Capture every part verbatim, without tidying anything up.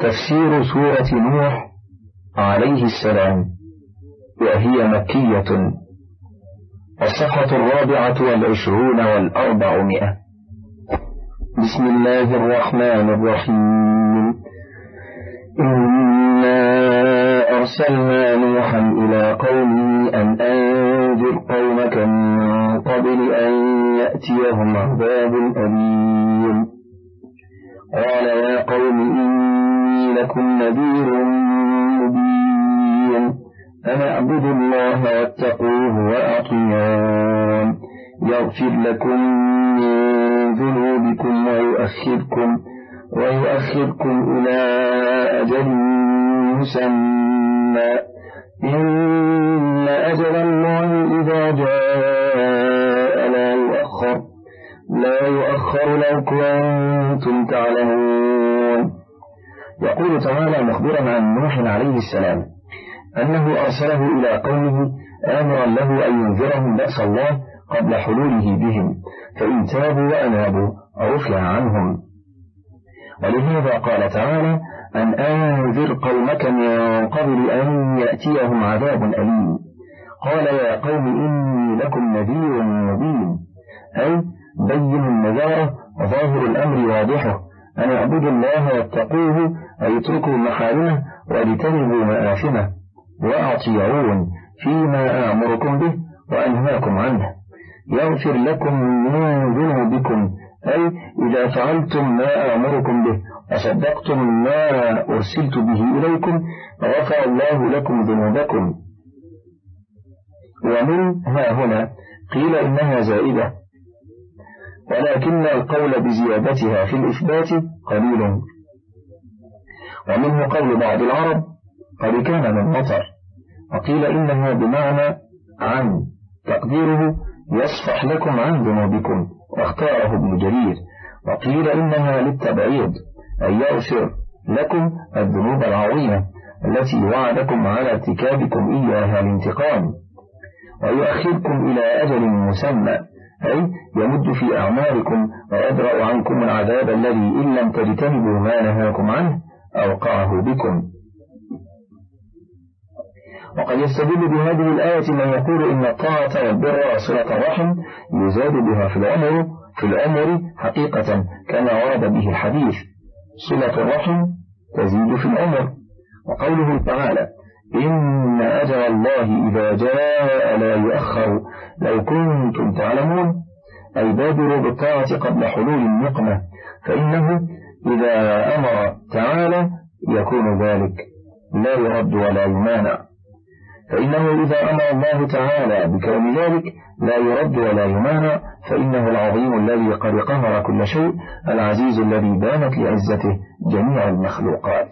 تفسير سورة نوح عليه السلام، وهي مكية. الصفحة الرابعة والعشرون والأربعمائة. بسم الله الرحمن الرحيم. إنا أرسلنا نوحا إلى قومه أن أنذر قومك من قبل أن يأتيهم عذاب أليم. قال يا قوم إني لكم نذير مبين، أن اعبدوا الله واتقوه وأطيعون يغفر لكم من ذنوبكم ويؤخركم ويؤخركم إلى أجل مسمى، إن أجل الله إذا جاء لا يؤخر لا يؤخر لو كنتم تعلمون. يقول تعالى مخبرا عن نوح عليه السلام أنه أرسله إلى قومه آمرا له أن ينذرهم بأس الله قبل حلوله بهم، فإن تابوا وأنابوا عفي عنهم. ولهذا قال تعالى أن أنذر قومك من قبل أن يأتيهم عذاب أليم. قال يا قوم إني لكم نذير مبين، أي بين النذارة ظاهر الأمر واضحه، أن اعبدوا الله واتقوه، أي اتركوا محارمه واجتنبوا مآثمه، وأطيعون فيما أأمركم به وأنهاكم عنه، يغفر لكم من ذنوبكم، أي إذا فعلتم ما أأمركم به وصدقتم ما أرسلت به إليكم غفر الله لكم ذنوبكم. ومن ها هنا قيل إنها زائدة، ولكن القول بزيادتها في الإثبات قليل. ومنه قول بعض العرب قد كان من مطر، وقيل إنها بمعنى عن، تقديره يصفح لكم عن ذنوبكم، واختاره ابن جرير. وقيل إنها للتبعيض، أي يغفر لكم الذنوب العظيمة التي وعدكم على ارتكابكم إياها الانتقام، ويؤخركم إلى أجل مسمى، أي يمد في أعماركم ويدرأ عنكم العذاب الذي إن لم تجتنبوا ما نهاكم عنه أوقعه بكم. وقد يستدل بهذه الآية من يقول إن الطاعة والبر وصلة الرحم يزاد بها في العمر في العمر حقيقة كما ورد به الحديث، صلة الرحم تزيد في العمر. وقوله تعالى إن أجل الله إذا جاء لا يؤخر لو كنتم تعلمون، أي بادروا بالطاعة قبل حلول النقمة، فإنه إذا أمر تعالى يكون ذلك لا يرد ولا يمانع، فإنه إذا أمر الله تعالى بكون ذلك لا يرد ولا يمانع، فإنه العظيم الذي قد قهر كل شيء، العزيز الذي بانت لعزته جميع المخلوقات.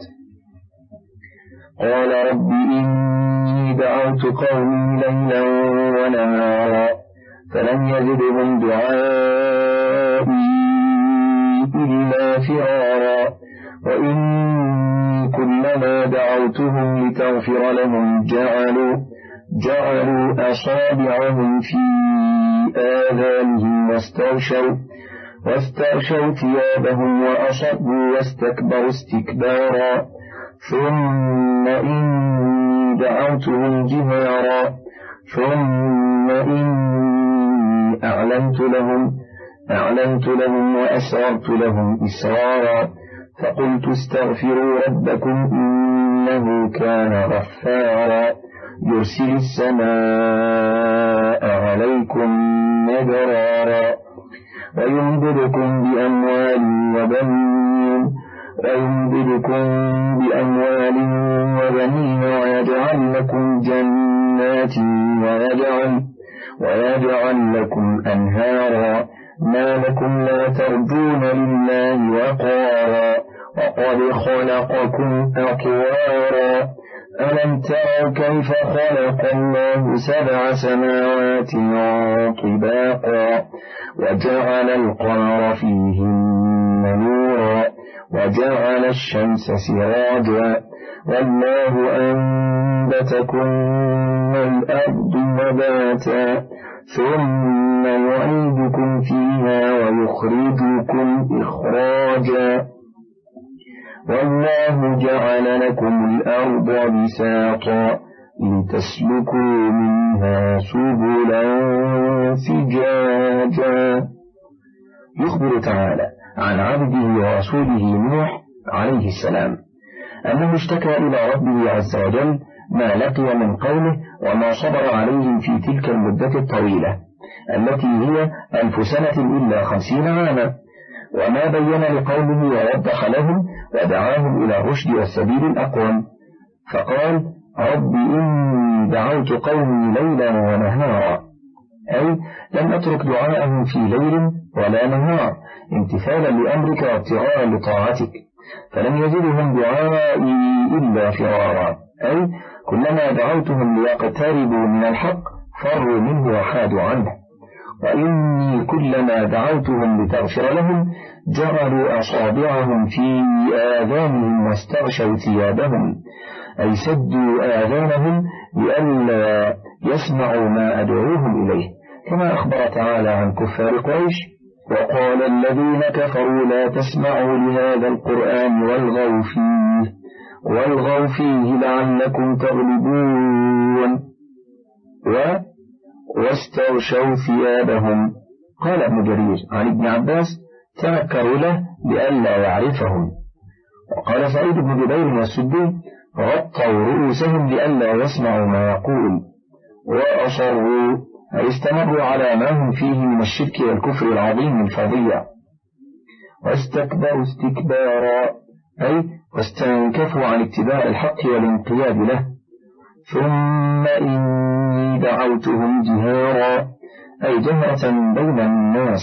قال رب إني دعوت قومي ليلا ونهارا فلم يزدهم دعائي إلا فرارا، وإني كلما دعوتهم لتغفر لهم جعلوا جعلوا أصابعهم في آذانهم واستغشوا واستغشوا ثيابهم وأصروا واستكبروا استكبارا، ثم إني دعوتهم جهارا ثم إني أعلنت لهم أعلنت لهم وأسررت لهم إسرارا، فقلت استغفروا ربكم إنه كان غفارا يرسل السماء عليكم مدرارا ويمددكم بأموال وبنين ويمددكم بأموال وبنين ويجعل لكم جنات ويجعل, ويجعل لكم أنهارا، ما لكم لا ترجون لله وقارا وقد خلقكم أطوارا، ألم تروا كيف خلق الله سبع سماوات طباقا وجعل القمر فيهن نورا وجعل الشمس سراجا، والله أنبتكم من الأرض نباتا ثم يعيدكم فيها ويخرجكم إخراجا، والله جعل لكم الأرض بساطا لتسلكوا منها سبلا فجاجا. يخبر تعالى عن عبده ورسوله نوح عليه السلام أنه اشتكى إلى ربه عز وجل ما لقي من قومه وما صبر عليهم في تلك المدة الطويلة التي هي ألف سنة إلا خمسين عاما، وما بين لقومه ووضح لهم ودعاهم إلى الرشد والسبيل الأقوم. فقال: رب إني دعوت قومي ليلا ونهارا، أي لم أترك دعاءهم في ليل ولا نهار امتثالا لأمرك وابتغاء لطاعتك، فلم يزدهم دعائي إلا فرارا، أي كلما دعوتهم ليقتربوا من الحق فروا منه وحادوا عنه. وإني كلما دعوتهم لتغفر لهم جعلوا أصابعهم في آذانهم واستغشوا ثيابهم، أي سدوا آذانهم لئلا يسمعوا ما أدعوهم إليه، كما أخبر تعالى عن كفار قريش: وقال الذين كفروا لا تسمعوا لهذا القرآن والغوا فيه والغوا فيه لعلكم تغلبون و واستغشوا ثيابهم. قال ابن جرير عن ابن عباس: تنكروا له لئلا يعرفهم. وقال سعيد بن جبير والسدي: غطوا رؤوسهم لئلا يسمعوا ما يقول. وأصروا أي استمروا على ما هم فيه من الشرك والكفر العظيم الفظيع. واستكبروا استكبارا أي واستنكفوا عن اتباع الحق والانقياد له. ثم إني دعوتهم جهارا أي جهرة بين الناس.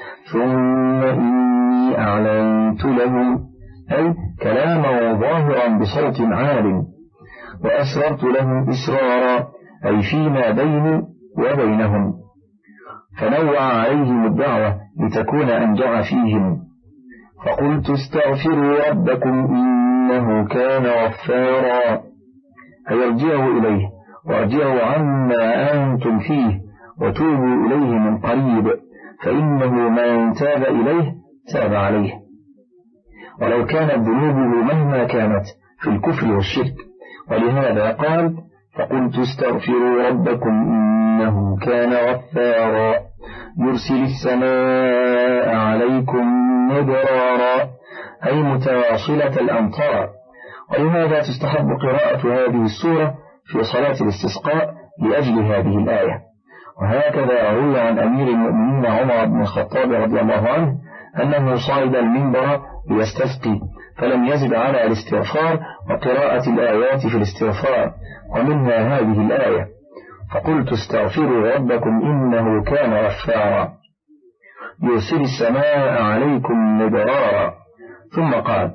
ثم إني أعلنت لهم أي كلاما ظاهرا بصوت عال. وأسررت لهم إسرارا أي فيما بيني وبينهم، فنوع عليهم الدعوة لتكون أنجع فيهم. فقلت استغفروا ربكم إنه كان غفارا أي ارجعوا إليه وارجعوا عما أنتم فيه وتوبوا إليه من قريب، فإنه من تاب إليه تاب عليه، ولو كانت ذنوبه مهما كانت في الكفر والشرك. ولهذا قال: فقلت استغفروا ربكم إنه كان غفارا يرسل السماء عليكم مدرارا أي متواصلة الأمطار. ولهذا تستحب قراءة هذه السورة في صلاة الاستسقاء لأجل هذه الآية. وهكذا روي عن أمير المؤمنين عمر بن الخطاب رضي الله عنه أنه صعد المنبر ليستسقي فلم يزد على الاستغفار وقراءة الآيات في الاستغفار، ومنها هذه الآية: فقلت استغفروا ربكم إنه كان غفارا يرسل السماء عليكم مدرارا. ثم قال: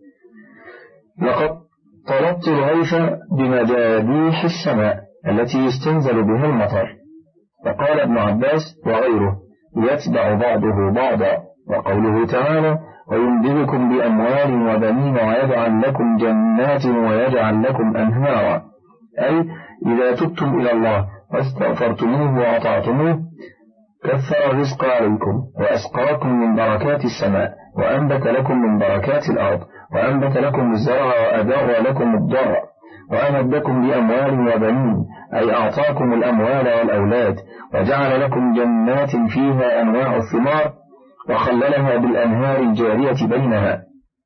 لقد طلبت الغيث بمجاديح السماء التي يستنزل بها المطر. وقال ابن عباس وغيره: يتبع بعضه بعضا. وقوله تعالى: ويمددكم بأموال وبنين ويجعل لكم جنات ويجعل لكم أنهارا، أي إذا تبتم إلى الله واستغفرتموه وأطعتموه كثر الرزق عليكم وأسقاكم من بركات السماء وأنبت لكم من بركات الأرض وأنبت لكم الزرع وأدار لكم الضرع وأمدكم بأموال وبنين، أي أعطاكم الأموال والأولاد وجعل لكم جنات فيها أنواع الثمار وخللها بالأنهار الجارية بينها.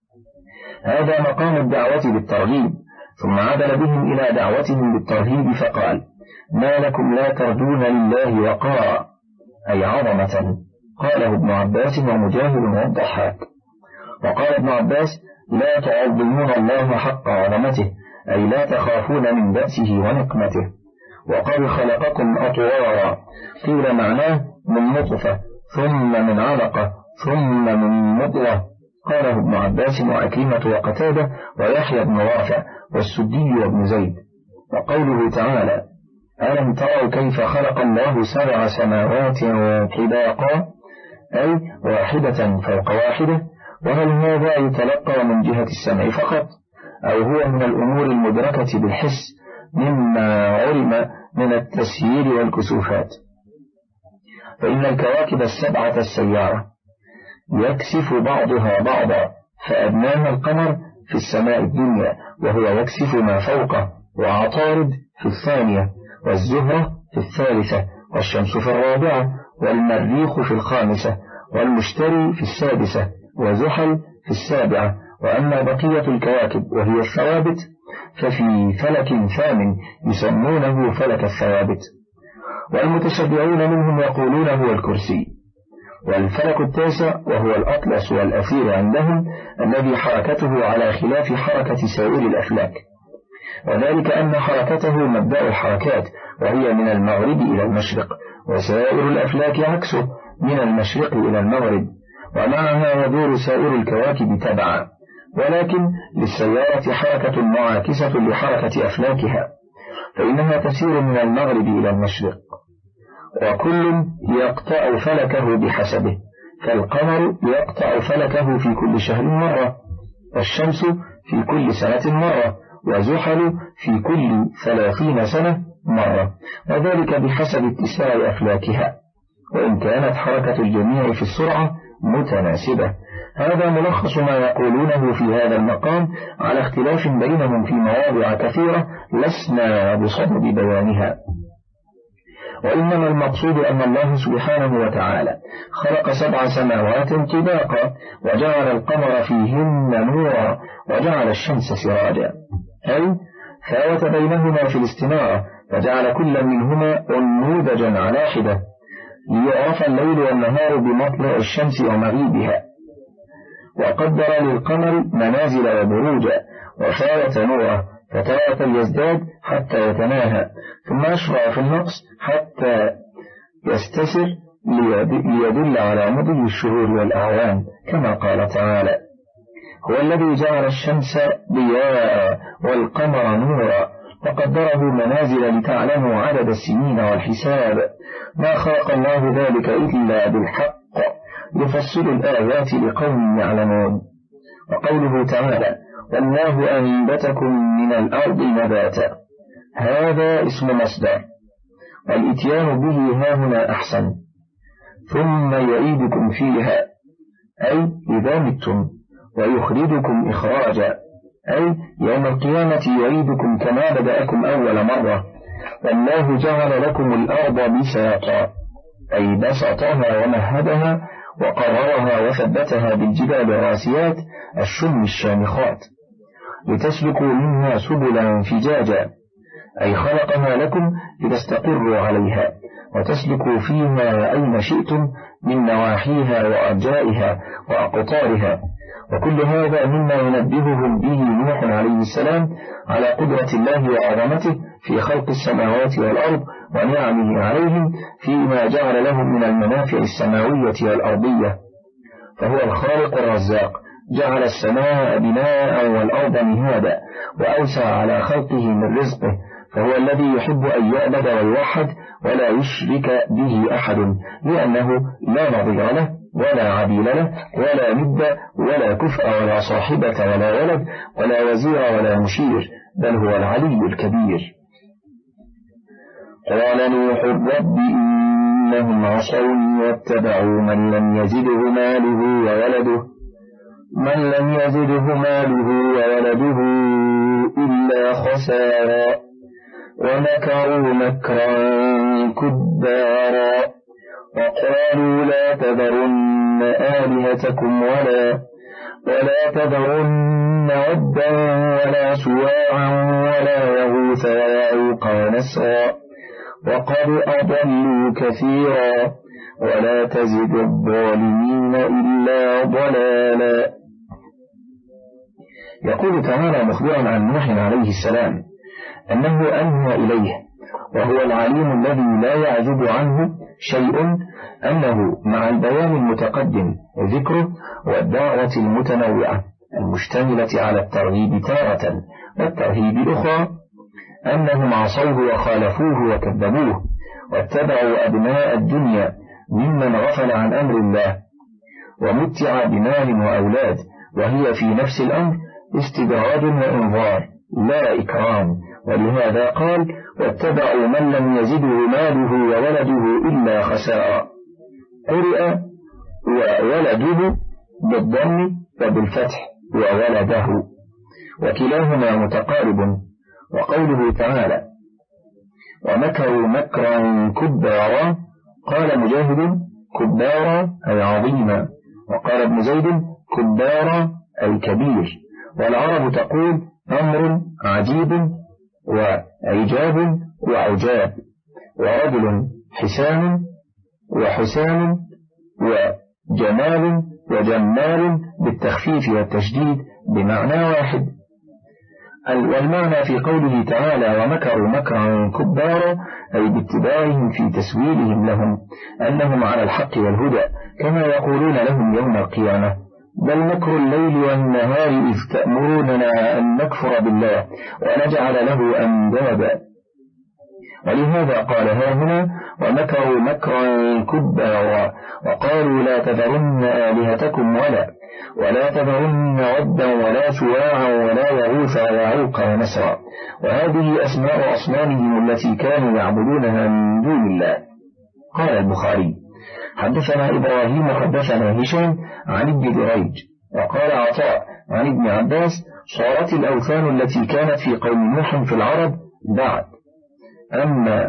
هذا مقام الدعوة بالترغيب. ثم عدل بهم إلى دعوتهم بالترهيب فقال: ما لكم لا ترجون لله وقارا أي عظمة. قاله ابن عباس ومجاهد والضحاك. وقال ابن عباس: لا تعظمون الله حق عظمته أي لا تخافون من بأسه ونقمته. وقد خلقكم أطوارا قيل معناه من نطفة ثم من علقة ثم من مضغة. قاله ابن عباس وعكرمة وقتادة ويحيى بن رافع والسدي وابن زيد. وقوله تعالى: ألم تروا كيف خلق الله سبع سماوات طباقا أي واحدة فوق واحدة. وهل هذا يتلقى من جهة السمع فقط أو هو من الأمور المدركة بالحس مما علم من التسيير والكسوفات؟ فإن الكواكب السبعة السيارة يكسف بعضها بعضا، فأدناها القمر في السماء الدنيا وهو يكسف ما فوقه، وعطارد في الثانية، والزهرة في الثالثة، والشمس في الرابعة، والمريخ في الخامسة، والمشتري في السادسة، وزحل في السابعة. وأما بقية الكواكب وهي الثوابت ففي فلك ثامن يسمونه فلك الثوابت، والمتشبعون منهم يقولون هو الكرسي. والفلك التاسع وهو الأطلس والأثير عندهم، الذي حركته على خلاف حركة سائر الأفلاك، وذلك أن حركته مبدأ الحركات، وهي من المغرب إلى المشرق، وسائر الأفلاك عكسه من المشرق إلى المغرب، ومعها يدور سائر الكواكب تبعا، ولكن للسيارة حركة معاكسة لحركة أفلاكها، فإنها تسير من المغرب إلى المشرق، وكل يقطع فلكه بحسبه، فالقمر يقطع فلكه في كل شهر مرة، والشمس في كل سنة مرة، وزحل في كل ثلاثين سنة مرة، وذلك بحسب اتساع أفلاكها، وإن كانت حركة الجميع في السرعة متناسبة. هذا ملخص ما يقولونه في هذا المقام، على اختلاف بينهم في مواضع كثيرة لسنا بصدد بيانها. وإنما المقصود أن الله سبحانه وتعالى خلق سبع سماوات طباقا، وجعل القمر فيهن نورا، وجعل الشمس سراجا، أي فاوت بينهما في الاستنارة، فجعل كل منهما أنموذجا على حدة، ليعرف الليل والنهار بمطلع الشمس ومغيبها، وقدر للقمر منازل وبروجا، وفاوت نوره، فتارة يزداد حتى يتناهى، ثم يشرع في النقص حتى يستسر ليدل على مضي الشهور والأعوام، كما قال تعالى: هو الذي جعل الشمس ضياء والقمر نورا وقدره منازل لتعلموا عدد السنين والحساب، ما خلق الله ذلك إلا بالحق يفصل الآيات لقوم يعلمون. وقوله تعالى: والله أنبتكم من الأرض نباتا، هذا اسم مصدر، والإتيان به هاهنا أحسن، ثم يعيدكم فيها، أي إذا متم، ويخرجكم إخراجا، أي يوم القيامة يعيدكم كما بدأكم أول مرة. والله جعل لكم الأرض بساطا، أي بسطها ومهدها وقررها وثبتها بالجبال الراسيات الشم الشامخات، لتسلكوا منها سبلا فجاجا، أي خلقها لكم لتستقروا عليها وتسلكوا فيها أين شئتم من نواحيها وأرجائها وأقطارها. وكل هذا مما ينبههم به نوح عليه السلام على قدرة الله وعظمته في خلق السماوات والأرض ونعمه عليهم فيما جعل لهم من المنافع السماوية والأرضية، فهو الخالق الرزاق، جعل السماء بناء والأرض مهادا، وأوسع على خلقه من رزقه، فهو الذي يحب أن يعبد ويوحد ولا يشرك به أحد، لأنه لا نظير له ولا عديل له ولا ند ولا كفء ولا صاحبة ولا ولد ولا وزير ولا مشير، بل هو العلي الكبير. قال نوح: رب إنهم عصوني واتبعوا من لم يزده ماله وولده من لم يزده ماله وولده إلا خسارا، ومكروا مكرا كبارا، وقالوا لا تذرن آلهتكم ولا ولا تذرن ودا ولا سواعا ولا يغوث ويعوق ونسرا، وقد أضلوا كثيرا، ولا تزد الظالمين إلا ضلالا. يقول تعالى مخبرا عن نوح عليه السلام أنه أنهى إليه، وهو العليم الذي لا يعزب عنه شيء، أنه مع البيان المتقدم ذكره والدعوة المتنوعة المشتملة على الترغيب تارة والترهيب أخرى، أنهم عصوه وخالفوه وكذبوه واتبعوا أبناء الدنيا ممن غفل عن أمر الله ومتع بمال وأولاد، وهي في نفس الأمر استدراج وإنظار لا إكرام، ولهذا قال: واتبعوا من لم يزده ماله وولده إلا خسارا. قرئ وولده بالضم وبالفتح وولده، وكلاهما متقارب. وقوله تعالى ومكروا مكرا كبارا، قال مجاهد كبارا أي عظيما، وقال ابن زيد كبارا أي كبير. والعرب تقول أمر عجيب وعجاب وعجاب، ورجل حسان وحسان وجمال وجمال بالتخفيف والتشديد بمعنى واحد. والمعنى في قوله تعالى ومكروا مكرا كبارا أي باتباعهم في تسويلهم لهم أنهم على الحق والهدى، كما يقولون لهم يوم القيامة بل مكر الليل والنهار إذ تأمروننا أن نكفر بالله ونجعل له أندادا. ولهذا قال هنا ومكروا مكرا كبارا، وقالوا لا تذرن آلهتكم ولا ولا تذرن ودا ولا سواعا ولا يغوث ويعوق ونسرا، وهذه أسماء أصنامهم التي كانوا يعبدونها من دون الله. قال البخاري حدثنا إبراهيم حدثنا هشام عن ابن دريج وقال عطاء عن ابن عباس صارت الأوثان التي كانت في قوم نوح في العرب بعد، أما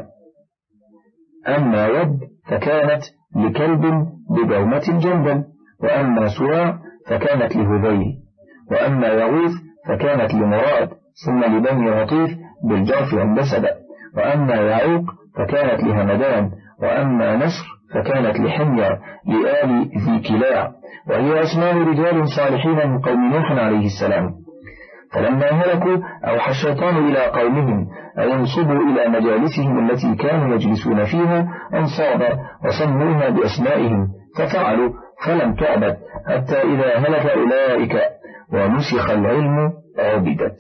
أما ود فكانت لكلب بجومة جنبا، وأما سواع فكانت لهذيل، وأما يغوث فكانت لمراد ثم لبني غطيف بالجرف عند سبأ، وأما يعوق فكانت لهمدان، وأما نصر فكانت لحمير لآل ذي كلاع، وهي أسماء رجال صالحين من قوم نوح عليه السلام. فلما هلكوا أوحى الشيطان إلى قومهم أن ينصبوا إلى مجالسهم التي كانوا يجلسون فيها أنصابا وسموها بأسمائهم، ففعلوا فلم تعبد حتى إذا هلك أولئك ونسخ العلم عبدت.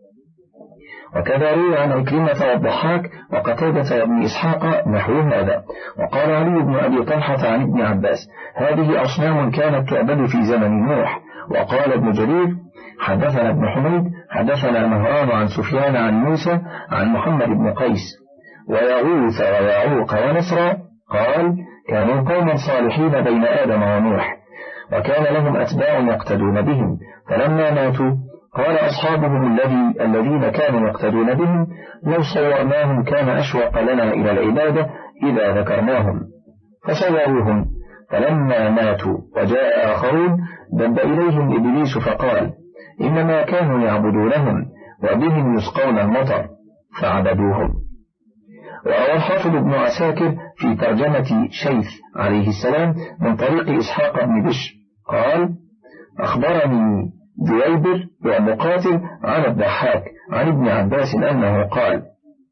وكذا روي عن عكرمة والضحاك وقتادة وابن إسحاق نحو هذا. وقال علي بن أبي طلحة عن ابن عباس هذه أصنام كانت تعبد في زمن نوح. وقال ابن جرير حدثنا ابن حميد حدثنا مهران عن سفيان عن موسى عن محمد بن قيس ويغوث ويعوق ونسرا قال كانوا قوما صالحين بين آدم ونوح، وكان لهم أتباع يقتدون بهم، فلما ماتوا قال أصحابهم الذي الذين كانوا يقتدون بهم لو صورناهم كان أشوق لنا إلى العبادة إذا ذكرناهم، فصوروهم. فلما ماتوا وجاء آخرون دب إليهم إبليس فقال إنما كانوا يعبدونهم وبهم يسقون المطر فعبدوهم. وروى الحافظ ابن عساكر في ترجمة شيث عليه السلام من طريق إسحاق بن بشر قال أخبرني جويبر ومقاتل عن الضحاك عن ابن عباس أنه قال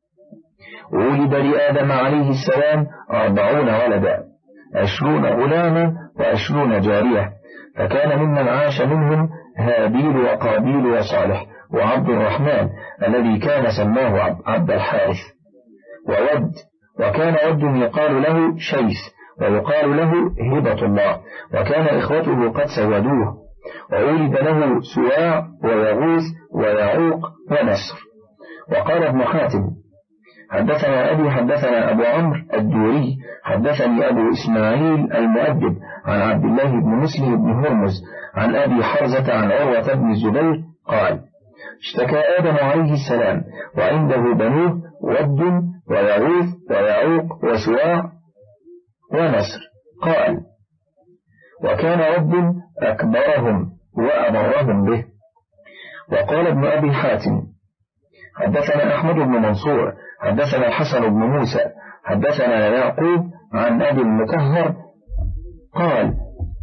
ولد لآدم عليه السلام أربعون ولدا، عشرون غلاما وعشرون جارية، فكان ممن عاش منهم هابيل وقابيل وصالح وعبد الرحمن الذي كان سماه عبد الحارث وود، وكان ود يقال له شيث ويقال له هبة الله، وكان إخوته قد سودوه. وولد له سواع ويغوث ويعوق ونسر. وقال ابن حاتم حدثنا أبي حدثنا أبو عمرو الدوري حدثني أبو إسماعيل المؤدب عن عبد الله بن مسلم بن هرمز عن أبي حرزة عن عروة بن الزبير قال اشتكى آدم عليه السلام وعنده بنوه ود ويغوث ويعوق وسواع ونسر، قال وكان ود أكبرهم وأبرهم به. وقال ابن أبي حاتم حدثنا أحمد بن منصور حدثنا الحسن بن موسى حدثنا يعقوب عن أبي المطهر قال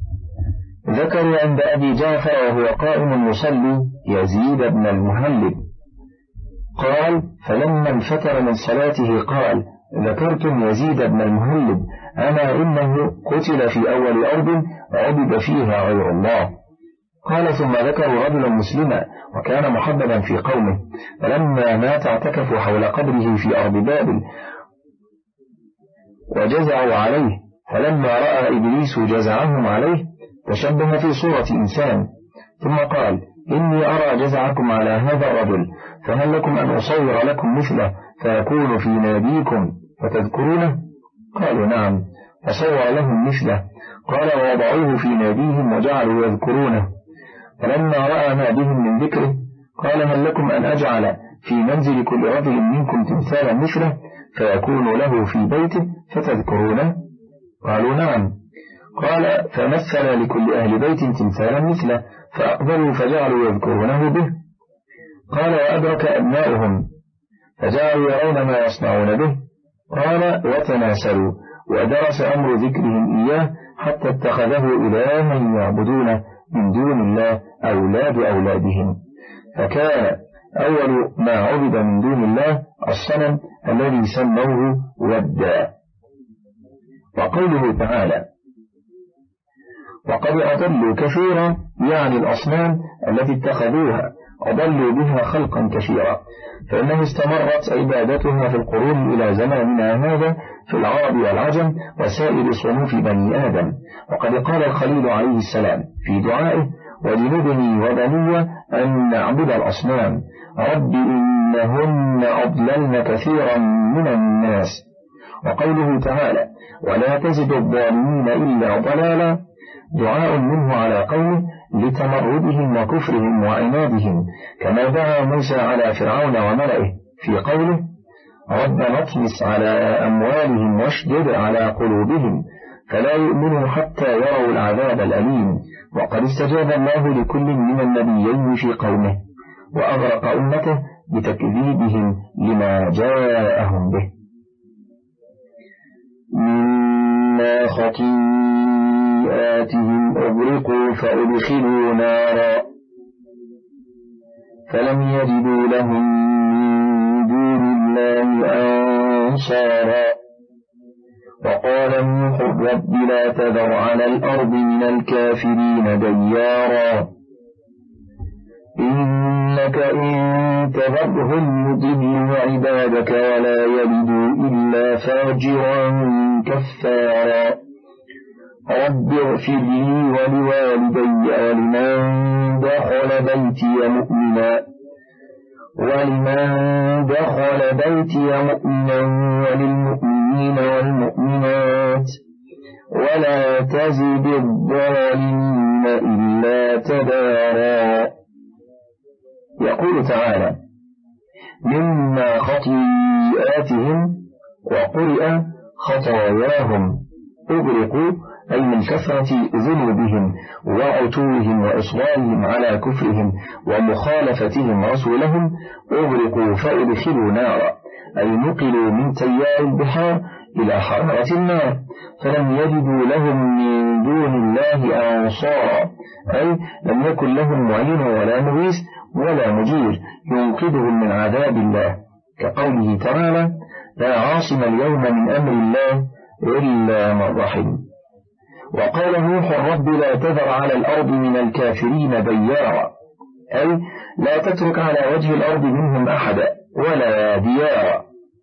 ذكروا عند أبي جعفر وهو قائم يصلي يزيد بن المهلب قال فلما انفتر من صلاته قال ذكرتم يزيد بن المهلب أما إنه قتل في أول أرض عبد فيها غير الله. قال ثم ذكروا رجلا مسلما وكان محببا في قومه، فلما مات اعتكفوا حول قبره في أرض بابل وجزعوا عليه، فلما رأى إبليس جزعهم عليه تشبه في صورة إنسان، ثم قال إني أرى جزعكم على هذا الرجل، فهل لكم أن أصور لكم مثله فيكون في ناديكم فتذكرونه؟ قالوا نعم، فصور لهم مثله. قال ووضعوه في ناديهم وجعلوا يذكرونه، فلما رأى ما بهم من ذكره قال هل لكم أن أجعل في منزل كل رجل منكم تمثالا مثله فيكون له في بيته فتذكرونه؟ قالوا نعم. قال فمثل لكل أهل بيت تمثالا مثله فأقبلوا فجعلوا يذكرونه به. قال وأدرك أبناؤهم فجعلوا يرون ما يصنعون به. قال وتناسلوا ودرس أمر ذكرهم إياه حتى اتخذه إلها يعبدونه من دون الله أولاد أولادهم، فكان أول ما عبد من دون الله الصنم الذي سموه ودا. وقوله تعالى وقد أضلوا كثيرا يعني الأصنام التي اتخذوها أضلوا بها خلقا كثيرا، فإنه استمرت عبادتها في القرون إلى زماننا هذا في العرب والعجم وسائر صنوف بني آدم. وقد قال الخليل عليه السلام في دعائه وجنبني وبني أن نعبد الأصنام رب إنهن أضللن كثيرا من الناس. وقوله تعالى ولا تزد الظالمين إلا ضلالا دعاء منه على قوله لتمردهم وكفرهم وعنادهم، كما دعا موسى على فرعون وملئه في قوله ربنا اطمس على أموالهم واشدد على قلوبهم فلا يؤمنوا حتى يروا العذاب الأليم. وقد استجاب الله لكل من النبيين في قومه وأغرق أمته بتكذيبهم لما جاءهم به. مما خطيئاتهم أغرقوا فأدخلوا نارا فلم يجدوا لهم من دون الله أنصارا. وقال نوح رب لا تذر على الأرض من الكافرين ديارا إنك إن تذرهم يضلوا عبادك ولا يلدوا إلا فاجرا كفارا. رب اغفر لي ولوالدي ولمن دخل بيتي مؤمنا ولمن دخل بيتي مؤمنا وللمؤمنين والمؤمنات ولا تزد الظالمين إلا تبارا. يقول تعالى مما خطيئاتهم وقرئ خطاياهم أغرقوا أي من كثرة ذنوبهم وعتوهم وإصرارهم على كفرهم ومخالفتهم رسولهم أغرقوا فأدخلوا نارا أي نقلوا من تيار البحار إلى حرارة النار فلم يجدوا لهم من دون الله أنصارا أي لم يكن لهم معين ولا مغيث ولا مجير ينقذهم من عذاب الله، كقوله تعالى لا عاصم اليوم من أمر الله إلا من رحم. وقال نوح رب لا تذر على الأرض من الكافرين ديارا أي لا تترك على وجه الأرض منهم أحدا ولا ديارا،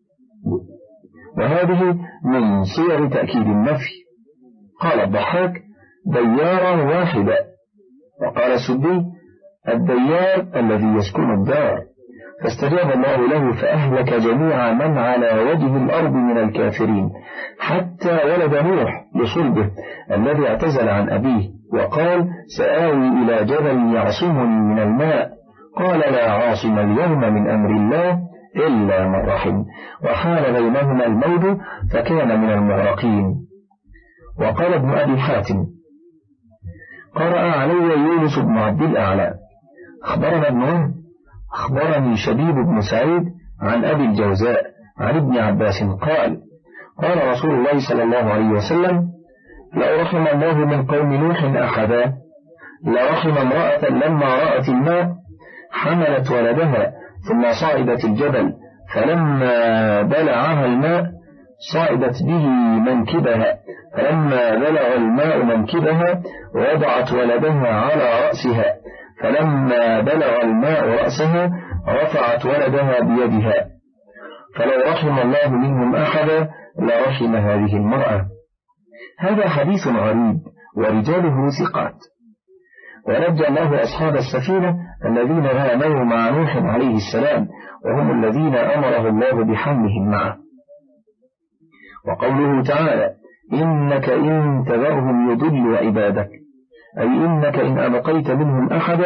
وهذه من صيغ تأكيد النفي. قال الضحاك ديارا واحدا. وقال السدي الديار الذي يسكن الدار، فاستجاب الله له فأهلك جميع من على وجه الأرض من الكافرين حتى ولد نوح لصلبه الذي اعتزل عن أبيه وقال سآوي إلى جبل يعصمني من الماء قال لا عاصم اليوم من أمر الله إلا من رحم وحال بينهما الموج فكان من المغرقين. وقال ابن أبي حاتم قرأ علي يونس بن عبد الأعلى أخبرنا ابن وهب أخبرني شبيب بن سعيد عن أبي الجوزاء عن ابن عباس قال قال رسول الله صلى الله عليه وسلم لو رحم الله من قوم نوح أحدا لرحم امرأة لما رأت الماء حملت ولدها ثم صعدت الجبل فلما بلعها الماء صعدت به منكبها فلما بلغ الماء منكبها وضعت ولدها على رأسها فلما بلغ الماء رأسها رفعت ولدها بيدها فلو رحم الله منهم أحدا لرحم هذه المرأة. هذا حديث غريب ورجاله ثقات. ونجى الله أصحاب السفينة الذين آمنوا مع نوح عليه السلام وهم الذين أمره الله بحملهم معه. وقوله تعالى إنك إن تذرهم يضلوا عبادك أي إنك إن أبقيت منهم أحدا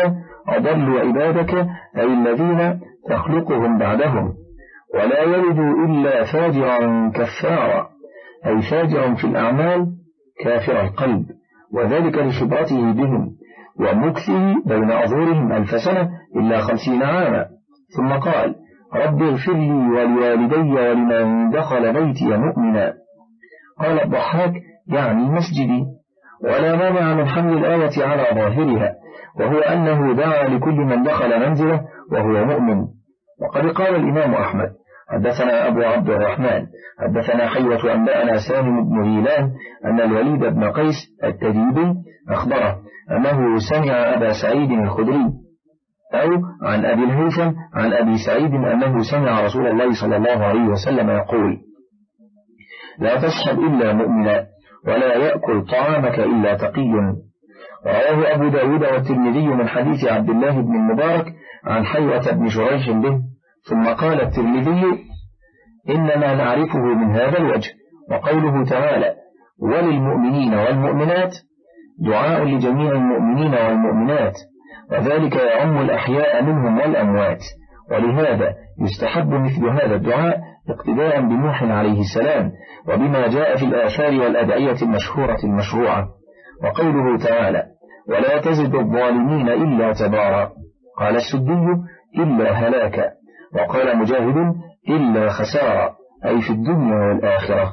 أضلوا عبادك أي الذين تخلقهم بعدهم، ولا يلدوا إلا فاجرا كفارا أي فاجرا في الأعمال كافر القلب، وذلك لخبرته بهم ومكثه بين أظهرهم ألف سنة إلا خمسين عاما. ثم قال رب اغفر لي ولوالدي ولمن دخل بيتي مؤمنا. قال الضحاك يعني مسجدي، ولا مانع من حمل الآية على ظاهرها، وهو أنه دعا لكل من دخل منزله وهو مؤمن. وقد قال الإمام أحمد حدثنا أبو عبد الرحمن حدثنا حيوة أنبأنا سالم بن غيلان أن الوليد بن قيس التجيبي أخبره أنه سمع أبا سعيد الخدري أو عن أبي الهيثم عن أبي سعيد أنه سمع رسول الله صلى الله عليه وسلم يقول لا تصحب إلا مؤمنا ولا يأكل طعامك إلا تقي. رواه أبو داود والترمذي من حديث عبد الله بن المبارك عن حيوة بن شريح به. ثم قال الترمذي إنما نعرفه من هذا الوجه. وقوله تعالى وللمؤمنين والمؤمنات دعاء لجميع المؤمنين والمؤمنات، وذلك يعم الأحياء منهم والأموات، ولهذا يستحب مثل هذا الدعاء اقتداء بنوح عليه السلام وبما جاء في الآثار والأدعية المشهورة المشروعة. وقوله تعالى ولا تزد الظالمين إلا تبارا، قال السدي إلا هلاكا، وقال مجاهد إلا خسارا أي في الدنيا والآخرة.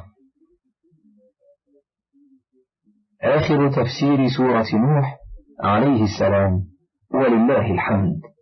آخر تفسير سورة نوح عليه السلام، ولله الحمد.